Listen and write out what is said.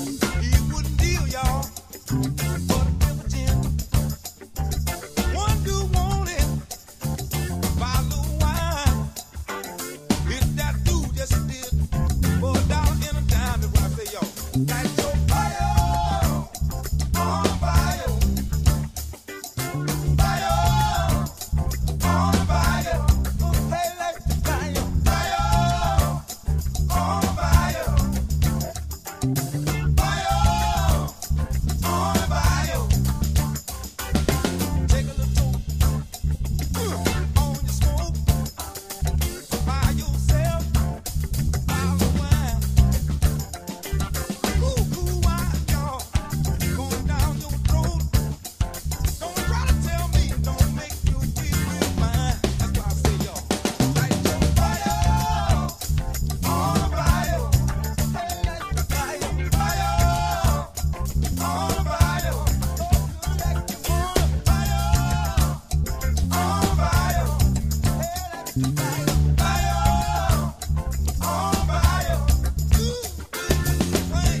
He wouldn't deal, y'all, but a diligent. One do want it, buy a little wine. If that dude just did for a dollar and a dime, that's what I say, y'all. Light your fire on fire, fire on fire. Hey, light the fire, fire on fire, fire on fire. Take a little on your smoke by yourself, by the wine. Ooh, ooh, wine, y'all, going down your throat. Don't try to tell me, don't make you feel real fine. That's why I say, y'all, light your fire on fire. Hey, light the fire, fire on fire. Oh, like you want fire on fire. Hey, light the fire, fire on fire. Ooh, hey.